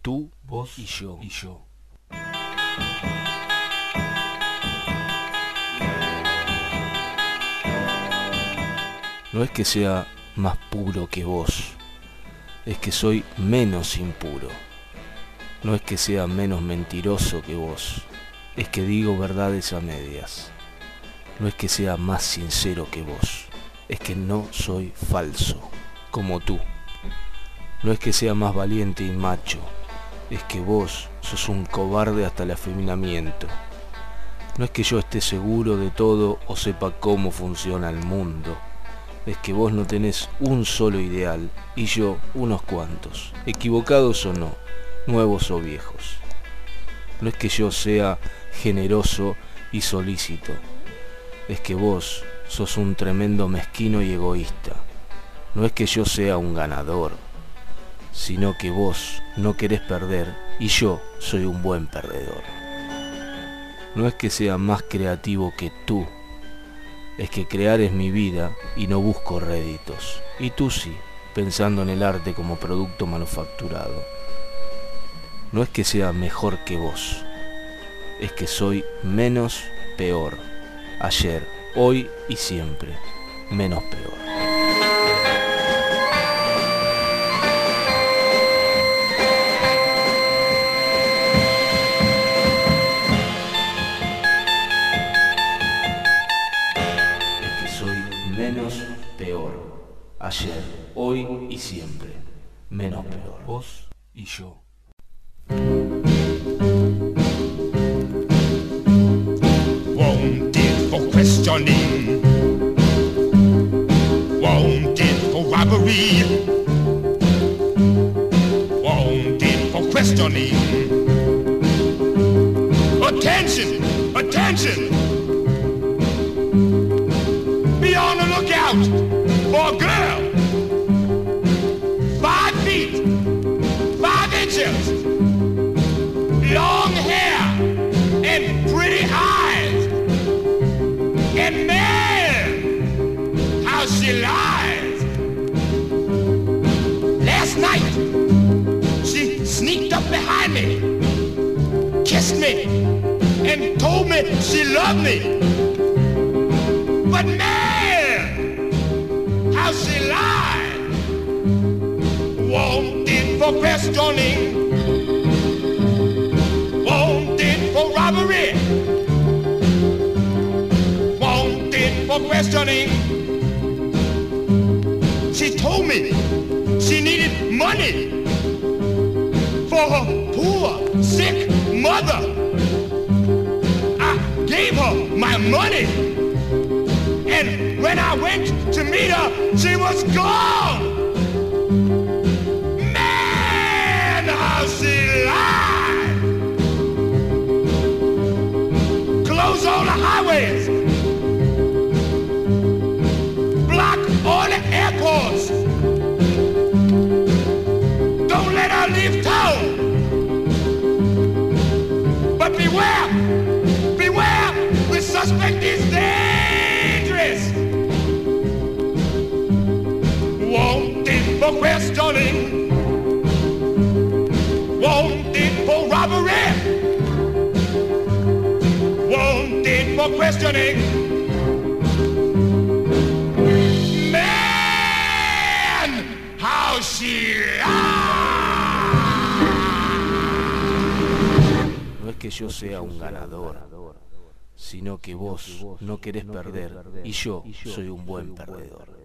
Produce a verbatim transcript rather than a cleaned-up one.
Tú, vos y yo. Y yo. No es que sea más puro que vos, es que soy menos impuro. No es que sea menos mentiroso que vos, es que digo verdades a medias. No es que sea más sincero que vos, es que no soy falso, como tú. No es que sea más valiente y macho, es que vos sos un cobarde hasta el afeminamiento. No es que yo esté seguro de todo o sepa cómo funciona el mundo, es que vos no tenés un solo ideal y yo unos cuantos, equivocados o no, nuevos o viejos. No es que yo sea generoso y solícito, es que vos sos un tremendo mezquino y egoísta. No es que yo sea un ganador, sino que vos no querés perder y yo soy un buen perdedor. No es que sea más creativo que tú, es que crear es mi vida y no busco réditos. Y tú sí, pensando en el arte como producto manufacturado. No es que sea mejor que vos, es que soy menos peor. Ayer, hoy y siempre, menos peor. Menos peor. Ayer, hoy y siempre. Menos peor. Vos y yo. Wanted for questioning, wanted for robbery, wanted for questioning. Attention, attention! Be on the lookout for a girl, five feet, five inches, long hair and pretty eyes, and man, how she lies. Last night, she sneaked up behind me, kissed me, and told me she loved me. But man, how she lied. Wanted for questioning, wanted for robbery, wanted for questioning. She told me she needed money for her poor, sick mother. I gave her my money. And when I went to meet her, she was gone. Man, how she lied. Close all the highways, block all the airports. Don't let her leave town. But beware, beware, the suspect is dead. Wanted for questioning, wanted for robbery, wanted for questioning. Man, how she lied. No es que yo sea un ganador, sino que vos no querés perder y yo soy un buen perdedor.